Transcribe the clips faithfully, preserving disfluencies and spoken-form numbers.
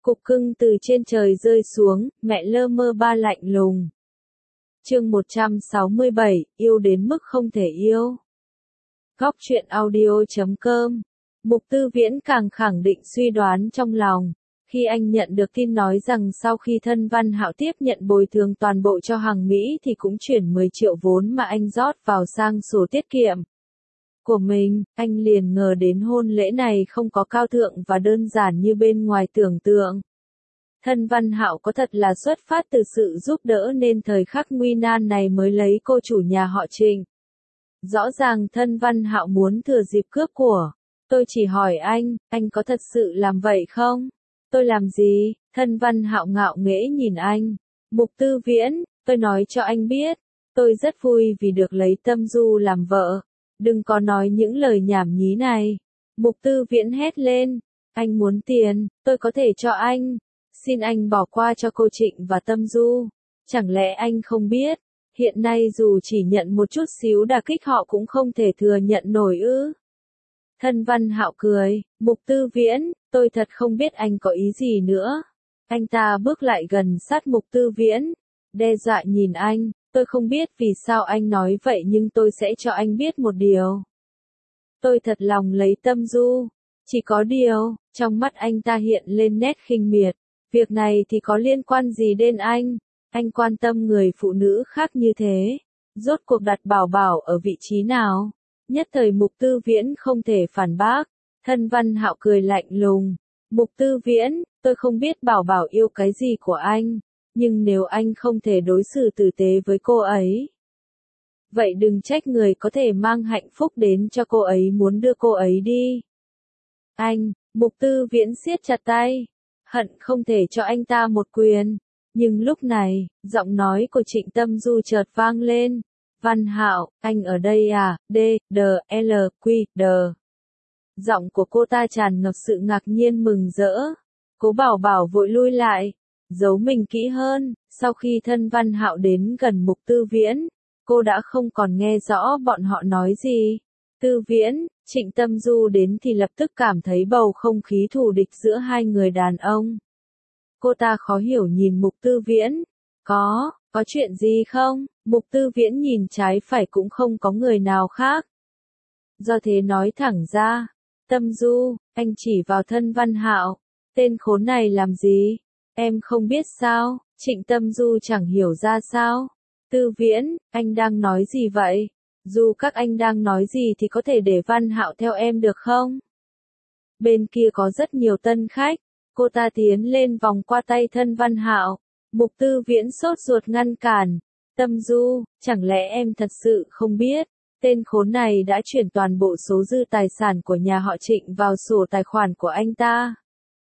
Cục cưng từ trên trời rơi xuống, mẹ lơ mơ ba lạnh lùng. Chương một trăm sáu mươi bảy, yêu đến mức không thể yêu. Góc truyện audio chấm com. Mục Tư Viễn càng khẳng định suy đoán trong lòng. Khi anh nhận được tin nói rằng sau khi Thân Văn Hạo tiếp nhận bồi thường toàn bộ cho Hằng Mỹ thì cũng chuyển mười triệu vốn mà anh rót vào sang sổ tiết kiệm của mình, anh liền ngờ đến hôn lễ này không có cao thượng và đơn giản như bên ngoài tưởng tượng. Thân Văn Hạo có thật là xuất phát từ sự giúp đỡ nên thời khắc nguy nan này mới lấy cô chủ nhà họ Trịnh. Rõ ràng Thân Văn Hạo muốn thừa dịp cướp của. Tôi chỉ hỏi anh, anh có thật sự làm vậy không? Tôi làm gì? Thân Văn Hạo ngạo nghễ nhìn anh. Mục Tư Viễn, tôi nói cho anh biết, tôi rất vui vì được lấy Tâm Du làm vợ. Đừng có nói những lời nhảm nhí này. Mục Tư Viễn hét lên. Anh muốn tiền, tôi có thể cho anh. Xin anh bỏ qua cho cô Trịnh và Tâm Du. Chẳng lẽ anh không biết, hiện nay dù chỉ nhận một chút xíu đả kích họ cũng không thể thừa nhận nổi ư? Thân Văn Hạo cười, Mục Tư Viễn, tôi thật không biết anh có ý gì nữa. Anh ta bước lại gần sát Mục Tư Viễn, đe dọa nhìn anh, tôi không biết vì sao anh nói vậy nhưng tôi sẽ cho anh biết một điều. Tôi thật lòng lấy Tâm Du, chỉ có điều, trong mắt anh ta hiện lên nét khinh miệt. Việc này thì có liên quan gì đến anh? Anh quan tâm người phụ nữ khác như thế. Rốt cuộc đặt Bảo Bảo ở vị trí nào? Nhất thời Mục Tư Viễn không thể phản bác. Thân Văn Hạo cười lạnh lùng. Mục Tư Viễn, tôi không biết Bảo Bảo yêu cái gì của anh. Nhưng nếu anh không thể đối xử tử tế với cô ấy, vậy đừng trách người có thể mang hạnh phúc đến cho cô ấy muốn đưa cô ấy đi. Anh, Mục Tư Viễn siết chặt tay. Hận không thể cho anh ta một quyền. Nhưng lúc này, giọng nói của Trịnh Tâm Du chợt vang lên. Văn Hạo, anh ở đây à? D, D, L, Q, D. Giọng của cô ta tràn ngập sự ngạc nhiên mừng rỡ. Cố Bảo Bảo vội lui lại, giấu mình kỹ hơn. Sau khi Thân Văn Hạo đến gần Mục Tư Viễn, cô đã không còn nghe rõ bọn họ nói gì. Tư Viễn, Trịnh Tâm Du đến thì lập tức cảm thấy bầu không khí thù địch giữa hai người đàn ông. Cô ta khó hiểu nhìn Mục Tư Viễn. Có, có chuyện gì không? Mục Tư Viễn nhìn trái phải cũng không có người nào khác. Do thế nói thẳng ra. Tâm Du, anh chỉ vào Thân Văn Hạo. Tên khốn này làm gì? Em không biết sao? Trịnh Tâm Du chẳng hiểu ra sao. Tư Viễn, anh đang nói gì vậy? Dù các anh đang nói gì thì có thể để Văn Hạo theo em được không? Bên kia có rất nhiều tân khách. Cô ta tiến lên vòng qua tay Thân Văn Hạo. Mục Tư Viễn sốt ruột ngăn cản. Tâm Du, chẳng lẽ em thật sự không biết, tên khốn này đã chuyển toàn bộ số dư tài sản của nhà họ Trịnh vào sổ tài khoản của anh ta.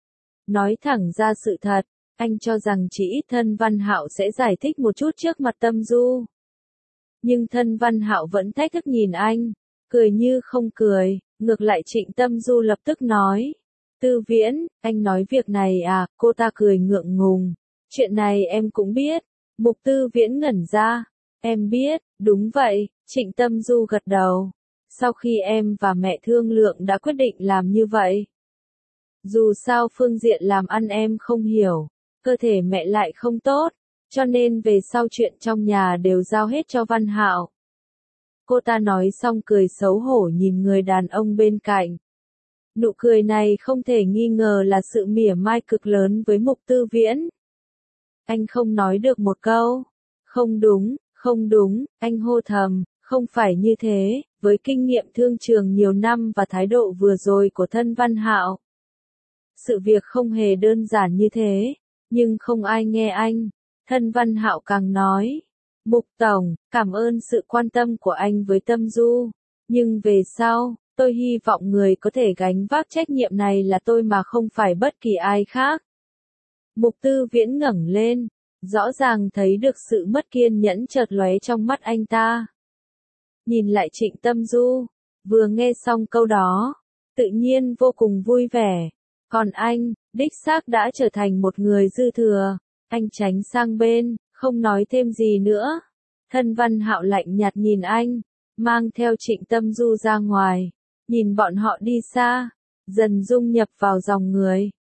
Nói thẳng ra sự thật, anh cho rằng chỉ ít Thân Văn Hạo sẽ giải thích một chút trước mặt Tâm Du. Nhưng Thân Văn Hạo vẫn thách thức nhìn anh, cười như không cười, ngược lại Trịnh Tâm Du lập tức nói. Tư Viễn, anh nói việc này à? Cô ta cười ngượng ngùng. Chuyện này em cũng biết. Mục Tư Viễn ngẩn ra. Em biết, đúng vậy, Trịnh Tâm Du gật đầu. Sau khi em và mẹ thương lượng đã quyết định làm như vậy. Dù sao phương diện làm ăn em không hiểu, cơ thể mẹ lại không tốt, cho nên về sau chuyện trong nhà đều giao hết cho Văn Hạo. Cô ta nói xong cười xấu hổ nhìn người đàn ông bên cạnh. Nụ cười này không thể nghi ngờ là sự mỉa mai cực lớn với Mục Tư Viễn. Anh không nói được một câu. Không đúng, không đúng, anh hô thầm, không phải như thế, với kinh nghiệm thương trường nhiều năm và thái độ vừa rồi của Thân Văn Hạo. Sự việc không hề đơn giản như thế, nhưng không ai nghe anh. Thân Văn Hạo càng nói, Mục Tổng, cảm ơn sự quan tâm của anh với Tâm Du, nhưng về sau, tôi hy vọng người có thể gánh vác trách nhiệm này là tôi mà không phải bất kỳ ai khác. Mục Tư Viễn ngẩng lên, rõ ràng thấy được sự mất kiên nhẫn chợt lóe trong mắt anh ta. Nhìn lại Trịnh Tâm Du, vừa nghe xong câu đó, tự nhiên vô cùng vui vẻ. Còn anh, đích xác đã trở thành một người dư thừa. Anh tránh sang bên, không nói thêm gì nữa. Thân Văn Hạo lạnh nhạt nhìn anh, mang theo Trịnh Tâm Du ra ngoài, nhìn bọn họ đi xa, dần dung nhập vào dòng người.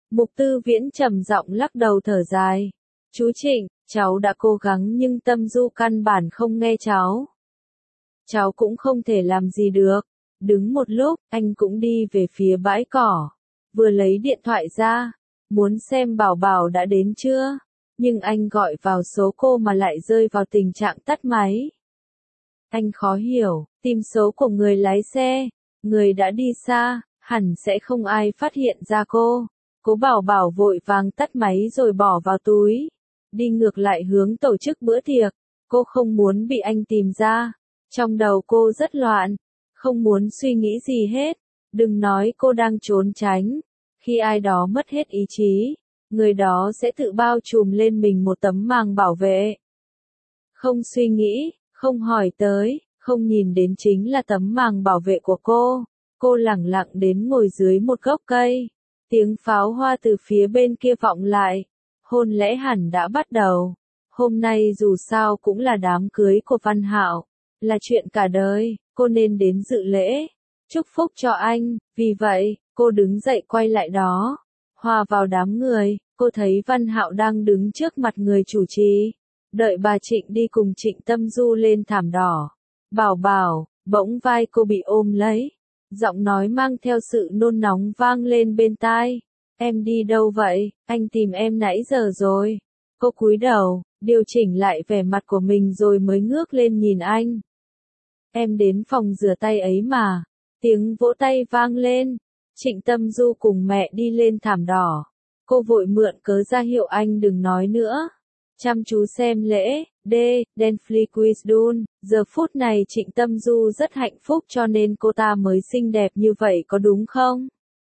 Mục Tư Viễn trầm giọng lắc đầu thở dài. Chú Trịnh, cháu đã cố gắng nhưng Tâm Du căn bản không nghe cháu. Cháu cũng không thể làm gì được. Đứng một lúc, anh cũng đi về phía bãi cỏ. Vừa lấy điện thoại ra, muốn xem Bảo Bảo đã đến chưa. Nhưng anh gọi vào số cô mà lại rơi vào tình trạng tắt máy. Anh khó hiểu, tìm số của người lái xe. Người đã đi xa, hẳn sẽ không ai phát hiện ra cô. Cố Bảo Bảo vội vàng tắt máy rồi bỏ vào túi. Đi ngược lại hướng tổ chức bữa tiệc. Cô không muốn bị anh tìm ra. Trong đầu cô rất loạn. Không muốn suy nghĩ gì hết. Đừng nói cô đang trốn tránh. Khi ai đó mất hết ý chí, người đó sẽ tự bao trùm lên mình một tấm màng bảo vệ. Không suy nghĩ, không hỏi tới, không nhìn đến chính là tấm màng bảo vệ của cô. Cô lẳng lặng đến ngồi dưới một gốc cây. Tiếng pháo hoa từ phía bên kia vọng lại. Hôn lễ hẳn đã bắt đầu. Hôm nay dù sao cũng là đám cưới của Văn Hạo. Là chuyện cả đời, cô nên đến dự lễ. Chúc phúc cho anh, vì vậy, cô đứng dậy quay lại đó. Hòa vào đám người, cô thấy Văn Hạo đang đứng trước mặt người chủ trì. Đợi bà Trịnh đi cùng Trịnh Tâm Du lên thảm đỏ. Bảo Bảo, bỗng vai cô bị ôm lấy. Giọng nói mang theo sự nôn nóng vang lên bên tai. Em đi đâu vậy, anh tìm em nãy giờ rồi. Cô cúi đầu, điều chỉnh lại vẻ mặt của mình rồi mới ngước lên nhìn anh. Em đến phòng rửa tay ấy mà. Tiếng vỗ tay vang lên. Trịnh Tâm Du cùng mẹ đi lên thảm đỏ. Cô vội mượn cớ ra hiệu anh đừng nói nữa. Chăm chú xem lễ, D, Denfli Quisdun. Giờ phút này Trịnh Tâm Du rất hạnh phúc cho nên cô ta mới xinh đẹp như vậy có đúng không?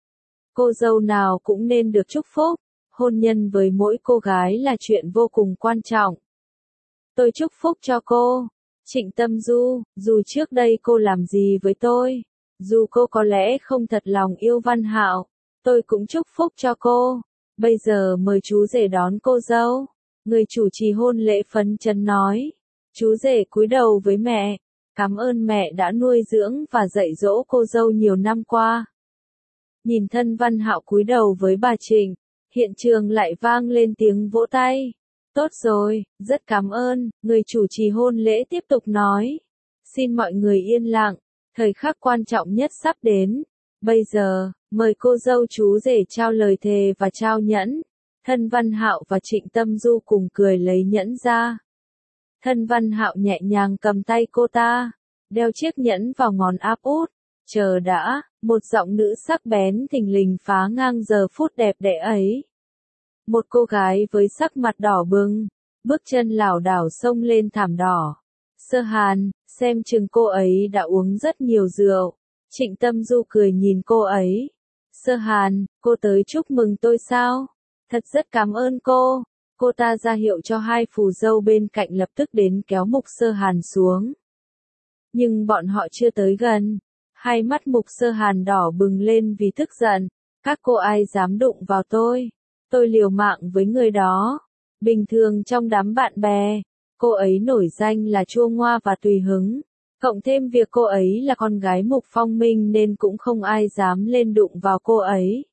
Cô dâu nào cũng nên được chúc phúc. Hôn nhân với mỗi cô gái là chuyện vô cùng quan trọng. Tôi chúc phúc cho cô. Trịnh Tâm Du, dù trước đây cô làm gì với tôi, dù cô có lẽ không thật lòng yêu Văn Hạo, tôi cũng chúc phúc cho cô. Bây giờ mời chú rể đón cô dâu. Người chủ trì hôn lễ phấn chấn nói. Chú rể cúi đầu với mẹ. Cảm ơn mẹ đã nuôi dưỡng và dạy dỗ cô dâu nhiều năm qua. Nhìn thân Văn Hạo cúi đầu với bà Trịnh, hiện trường lại vang lên tiếng vỗ tay. Tốt rồi, rất cảm ơn, người chủ trì hôn lễ tiếp tục nói. Xin mọi người yên lặng, thời khắc quan trọng nhất sắp đến. Bây giờ, mời cô dâu chú rể trao lời thề và trao nhẫn. Thân Văn Hạo và Trịnh Tâm Du cùng cười lấy nhẫn ra. Thân Văn Hạo nhẹ nhàng cầm tay cô ta, đeo chiếc nhẫn vào ngón áp út. Chờ đã, một giọng nữ sắc bén thình lình phá ngang giờ phút đẹp đẽ ấy. Một cô gái với sắc mặt đỏ bừng, bước chân lảo đảo xông lên thảm đỏ. Sơ Hàn, xem chừng cô ấy đã uống rất nhiều rượu. Trịnh Tâm Du cười nhìn cô ấy. Sơ Hàn, cô tới chúc mừng tôi sao? Thật rất cảm ơn cô. Cô ta ra hiệu cho hai phù dâu bên cạnh lập tức đến kéo Mục Sơ Hàn xuống. Nhưng bọn họ chưa tới gần. Hai mắt Mục Sơ Hàn đỏ bừng lên vì tức giận. Các cô ai dám đụng vào tôi? Tôi liều mạng với người đó. Bình thường trong đám bạn bè, cô ấy nổi danh là chua ngoa và tùy hứng. Cộng thêm việc cô ấy là con gái Mục Phong Minh nên cũng không ai dám lên đụng vào cô ấy.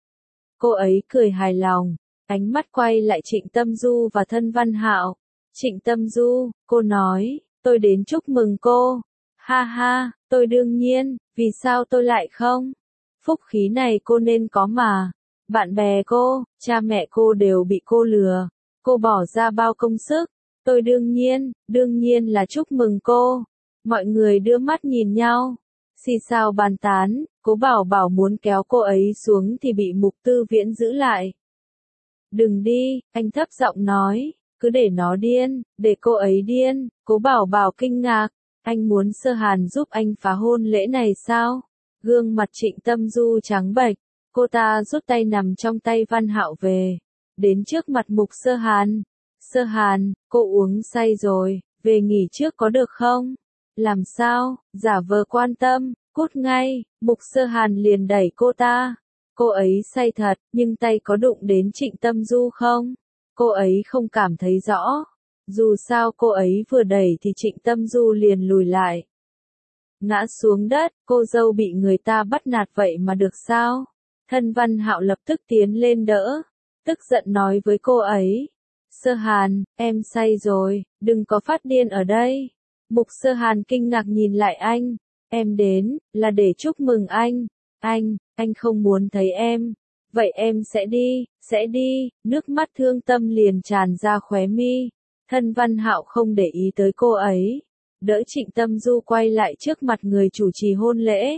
Cô ấy cười hài lòng, ánh mắt quay lại Trịnh Tâm Du và thân Văn Hạo. Trịnh Tâm Du, cô nói, tôi đến chúc mừng cô. Ha ha, tôi đương nhiên, vì sao tôi lại không? Phúc khí này cô nên có mà. Bạn bè cô, cha mẹ cô đều bị cô lừa. Cô bỏ ra bao công sức. Tôi đương nhiên, đương nhiên là chúc mừng cô. Mọi người đưa mắt nhìn nhau. Xì xào bàn tán, Cố Bảo Bảo muốn kéo cô ấy xuống thì bị Mục Tư Viễn giữ lại. Đừng đi, anh thấp giọng nói, cứ để nó điên, để cô ấy điên. Cố Bảo Bảo kinh ngạc, anh muốn Sơ Hàn giúp anh phá hôn lễ này sao? Gương mặt Trịnh Tâm Du trắng bệch, cô ta rút tay nằm trong tay Văn Hạo về, đến trước mặt Mục Sơ Hàn. Sơ Hàn, cô uống say rồi, về nghỉ trước có được không? Làm sao? Giả vờ quan tâm, cút ngay. Mục Sơ Hàn liền đẩy cô ta. Cô ấy say thật, nhưng tay có đụng đến Trịnh Tâm Du không? Cô ấy không cảm thấy rõ. Dù sao cô ấy vừa đẩy thì Trịnh Tâm Du liền lùi lại. Ngã xuống đất, cô dâu bị người ta bắt nạt vậy mà được sao? Thân Văn Hạo lập tức tiến lên đỡ, tức giận nói với cô ấy. Sơ Hàn, em say rồi, đừng có phát điên ở đây. Mục Sơ Hàn kinh ngạc nhìn lại anh. Em đến, là để chúc mừng anh. Anh, anh không muốn thấy em. Vậy em sẽ đi, sẽ đi, nước mắt thương tâm liền tràn ra khóe mi. Thân Văn Hạo không để ý tới cô ấy. Đỡ Trịnh Tâm Du quay lại trước mặt người chủ trì hôn lễ.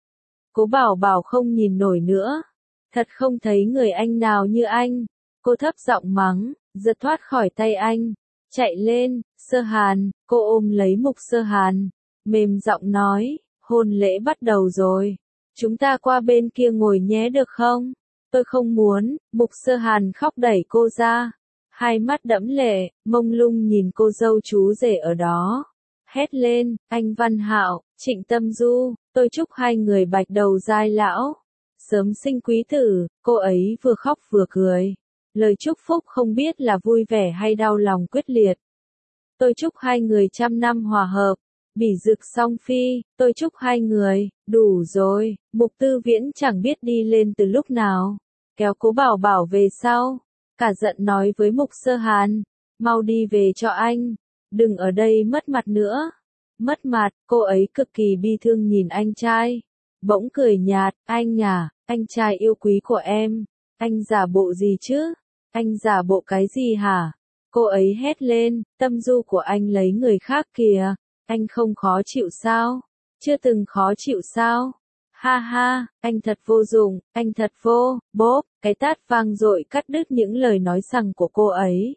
Cố Bảo Bảo không nhìn nổi nữa. Thật không thấy người anh nào như anh. Cô thấp giọng mắng, giật thoát khỏi tay anh. Chạy lên, Sơ Hàn, cô ôm lấy Mục Sơ Hàn. Mềm giọng nói, hôn lễ bắt đầu rồi. Chúng ta qua bên kia ngồi nhé được không? Tôi không muốn, Mục Sơ Hàn khóc đẩy cô ra. Hai mắt đẫm lệ, mông lung nhìn cô dâu chú rể ở đó. Hét lên, anh Văn Hạo, Trịnh Tâm Du, tôi chúc hai người bạch đầu giai lão. Sớm sinh quý tử, cô ấy vừa khóc vừa cười. Lời chúc phúc không biết là vui vẻ hay đau lòng quyết liệt. Tôi chúc hai người trăm năm hòa hợp. Bỉ Dực song phi, tôi chúc hai người, đủ rồi. Mục Tư Viễn chẳng biết đi lên từ lúc nào. Kéo Cố Bảo Bảo về sau. Cả giận nói với Mục Sơ Hàn. Mau đi về cho anh. Đừng ở đây mất mặt nữa. Mất mặt, cô ấy cực kỳ bi thương nhìn anh trai. Bỗng cười nhạt, anh à, anh trai yêu quý của em. Anh giả bộ gì chứ? Anh giả bộ cái gì hả? Cô ấy hét lên, Tâm Du của anh lấy người khác kìa. Anh không khó chịu sao? Chưa từng khó chịu sao? Ha ha, anh thật vô dụng, anh thật vô, bốp, cái tát vang dội cắt đứt những lời nói sằng của cô ấy.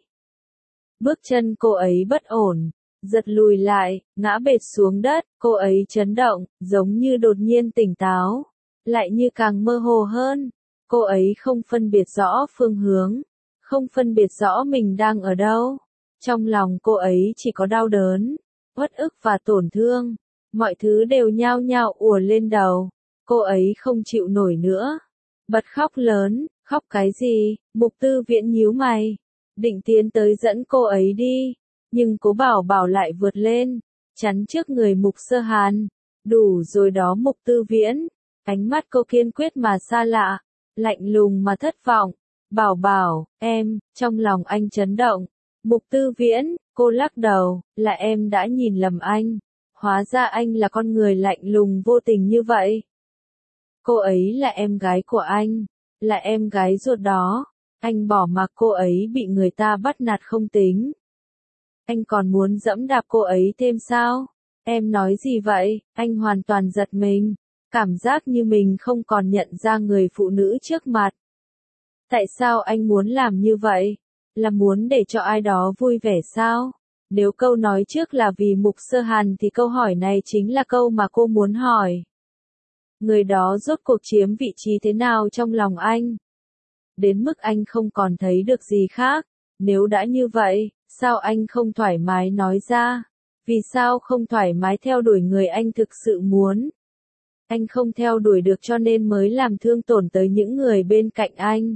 Bước chân cô ấy bất ổn, giật lùi lại, ngã bệt xuống đất, cô ấy chấn động, giống như đột nhiên tỉnh táo, lại như càng mơ hồ hơn. Cô ấy không phân biệt rõ phương hướng, không phân biệt rõ mình đang ở đâu. Trong lòng cô ấy chỉ có đau đớn, uất ức và tổn thương, mọi thứ đều nhao nhao ùa lên đầu. Cô ấy không chịu nổi nữa, bật khóc lớn. Khóc cái gì? Mục Tư Viễn nhíu mày, định tiến tới dẫn cô ấy đi, nhưng Cố Bảo Bảo lại vượt lên, chắn trước người Mục Sơ Hàn. Đủ rồi đó Mục Tư Viễn. Ánh mắt cô kiên quyết mà xa lạ, lạnh lùng mà thất vọng. Bảo Bảo, em, trong lòng anh chấn động. Mục Tư Viễn, cô lắc đầu, là em đã nhìn lầm anh. Hóa ra anh là con người lạnh lùng vô tình như vậy. Cô ấy là em gái của anh, là em gái ruột đó. Anh bỏ mặc cô ấy bị người ta bắt nạt không tính. Anh còn muốn dẫm đạp cô ấy thêm sao? Em nói gì vậy? Anh hoàn toàn giật mình, cảm giác như mình không còn nhận ra người phụ nữ trước mặt. Tại sao anh muốn làm như vậy? Là muốn để cho ai đó vui vẻ sao? Nếu câu nói trước là vì Mục Sơ Hàn thì câu hỏi này chính là câu mà cô muốn hỏi. Người đó rốt cuộc chiếm vị trí thế nào trong lòng anh? Đến mức anh không còn thấy được gì khác. Nếu đã như vậy, sao anh không thoải mái nói ra? Vì sao không thoải mái theo đuổi người anh thực sự muốn? Anh không theo đuổi được cho nên mới làm thương tổn tới những người bên cạnh anh.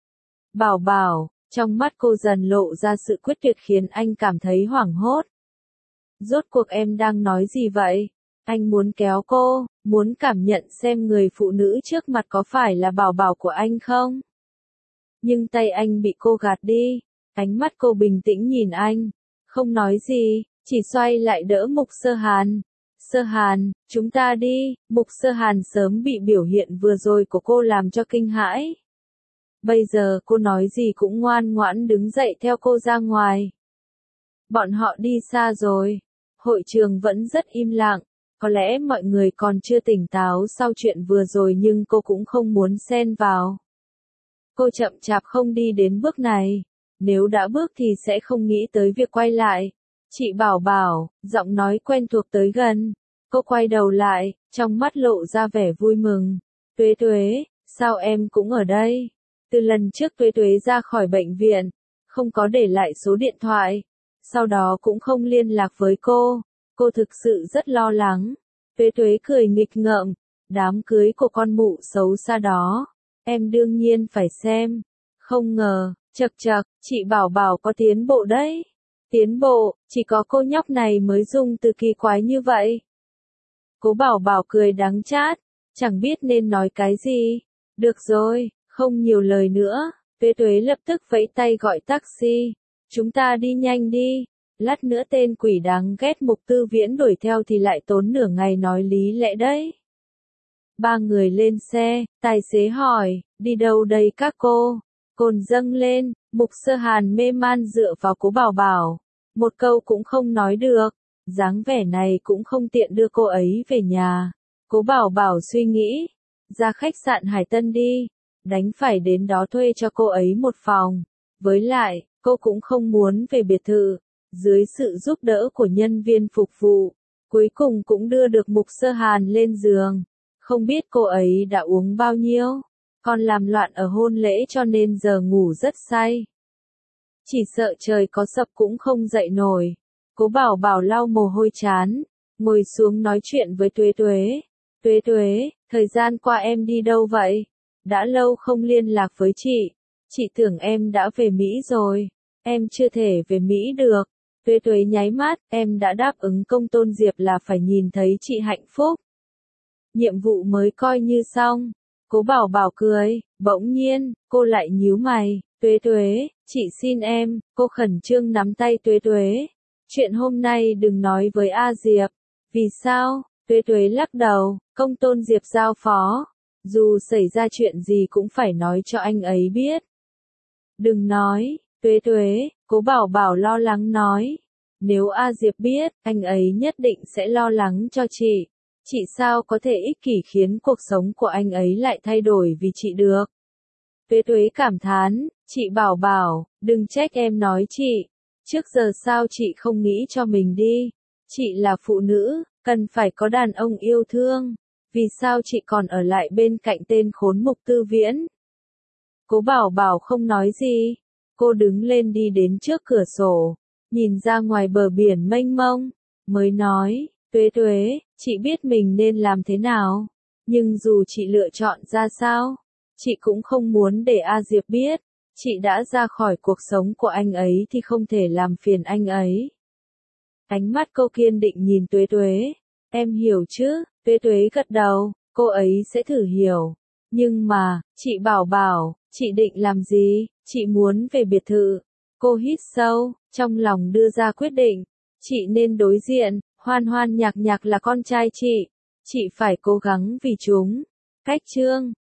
Bảo Bảo, trong mắt cô dần lộ ra sự quyết tuyệt khiến anh cảm thấy hoảng hốt. Rốt cuộc em đang nói gì vậy? Anh muốn kéo cô, muốn cảm nhận xem người phụ nữ trước mặt có phải là Bảo Bảo của anh không? Nhưng tay anh bị cô gạt đi, ánh mắt cô bình tĩnh nhìn anh, không nói gì, chỉ xoay lại đỡ Mục Sơ Hàn. Sơ Hàn, chúng ta đi. Mục Sơ Hàn sớm bị biểu hiện vừa rồi của cô làm cho kinh hãi. Bây giờ cô nói gì cũng ngoan ngoãn đứng dậy theo cô ra ngoài. Bọn họ đi xa rồi. Hội trường vẫn rất im lặng. Có lẽ mọi người còn chưa tỉnh táo sau chuyện vừa rồi nhưng cô cũng không muốn xen vào. Cô chậm chạp không đi đến bước này. Nếu đã bước thì sẽ không nghĩ tới việc quay lại. Chị Bảo Bảo, giọng nói quen thuộc tới gần. Cô quay đầu lại, trong mắt lộ ra vẻ vui mừng. Tuế Tuế, sao em cũng ở đây? Từ lần trước Tuế Tuế ra khỏi bệnh viện, không có để lại số điện thoại. Sau đó cũng không liên lạc với cô. Cô thực sự rất lo lắng. Tuế Tuế cười nghịch ngợm. Đám cưới của con mụ xấu xa đó. Em đương nhiên phải xem. Không ngờ, chật chật, chị Bảo Bảo có tiến bộ đấy. Tiến bộ, chỉ có cô nhóc này mới dùng từ kỳ quái như vậy. Cố Bảo Bảo cười đắng chát, chẳng biết nên nói cái gì. Được rồi, không nhiều lời nữa, Tuế Tuế lập tức vẫy tay gọi taxi. Chúng ta đi nhanh đi, lát nữa tên quỷ đáng ghét Mục Tư Viễn đuổi theo thì lại tốn nửa ngày nói lý lẽ đấy. Ba người lên xe, tài xế hỏi, đi đâu đây các cô? Cồn dâng lên, Mục Sơ Hàn mê man dựa vào Cố Bảo Bảo, một câu cũng không nói được, dáng vẻ này cũng không tiện đưa cô ấy về nhà. Cố Bảo Bảo suy nghĩ, ra khách sạn Hải Tân đi, đánh phải đến đó thuê cho cô ấy một phòng, với lại, cô cũng không muốn về biệt thự. Dưới sự giúp đỡ của nhân viên phục vụ, cuối cùng cũng đưa được Mục Sơ Hàn lên giường. Không biết cô ấy đã uống bao nhiêu, còn làm loạn ở hôn lễ cho nên giờ ngủ rất say. Chỉ sợ trời có sập cũng không dậy nổi. Cố Bảo Bảo lau mồ hôi chán, ngồi xuống nói chuyện với Tuế Tuế. Tuế Tuế, thời gian qua em đi đâu vậy? Đã lâu không liên lạc với chị. Chị tưởng em đã về Mỹ rồi. Em chưa thể về Mỹ được. Tuế Tuế nháy mắt, em đã đáp ứng công Tôn Diệp là phải nhìn thấy chị hạnh phúc. Nhiệm vụ mới coi như xong. Cố Bảo Bảo cười, bỗng nhiên, cô lại nhíu mày. Tuế Tuế, chị xin em, cô khẩn trương nắm tay Tuế Tuế. Chuyện hôm nay đừng nói với A Diệp. Vì sao? Tuế Tuế lắc đầu, công Tôn Diệp giao phó. Dù xảy ra chuyện gì cũng phải nói cho anh ấy biết. Đừng nói, Tuế Tuế, Cố Bảo Bảo lo lắng nói. Nếu A Diệp biết, anh ấy nhất định sẽ lo lắng cho chị. Chị sao có thể ích kỷ khiến cuộc sống của anh ấy lại thay đổi vì chị được. Tuế Tuế cảm thán, chị Bảo Bảo, đừng trách em nói chị. Trước giờ sao chị không nghĩ cho mình đi. Chị là phụ nữ, cần phải có đàn ông yêu thương. Vì sao chị còn ở lại bên cạnh tên khốn Mục Tư Viễn? Cố Bảo Bảo không nói gì. Cô đứng lên đi đến trước cửa sổ, nhìn ra ngoài bờ biển mênh mông, mới nói, Tuế Tuế, chị biết mình nên làm thế nào, nhưng dù chị lựa chọn ra sao, chị cũng không muốn để A Diệp biết, chị đã ra khỏi cuộc sống của anh ấy thì không thể làm phiền anh ấy. Ánh mắt cô kiên định nhìn Tuế Tuế, em hiểu chứ? Tuế Tuế gật đầu, cô ấy sẽ thử hiểu. Nhưng mà, chị Bảo Bảo, chị định làm gì? Chị muốn về biệt thự. Cô hít sâu, trong lòng đưa ra quyết định. Chị nên đối diện, Hoan Hoan Nhạc Nhạc là con trai chị. Chị phải cố gắng vì chúng. Cách chương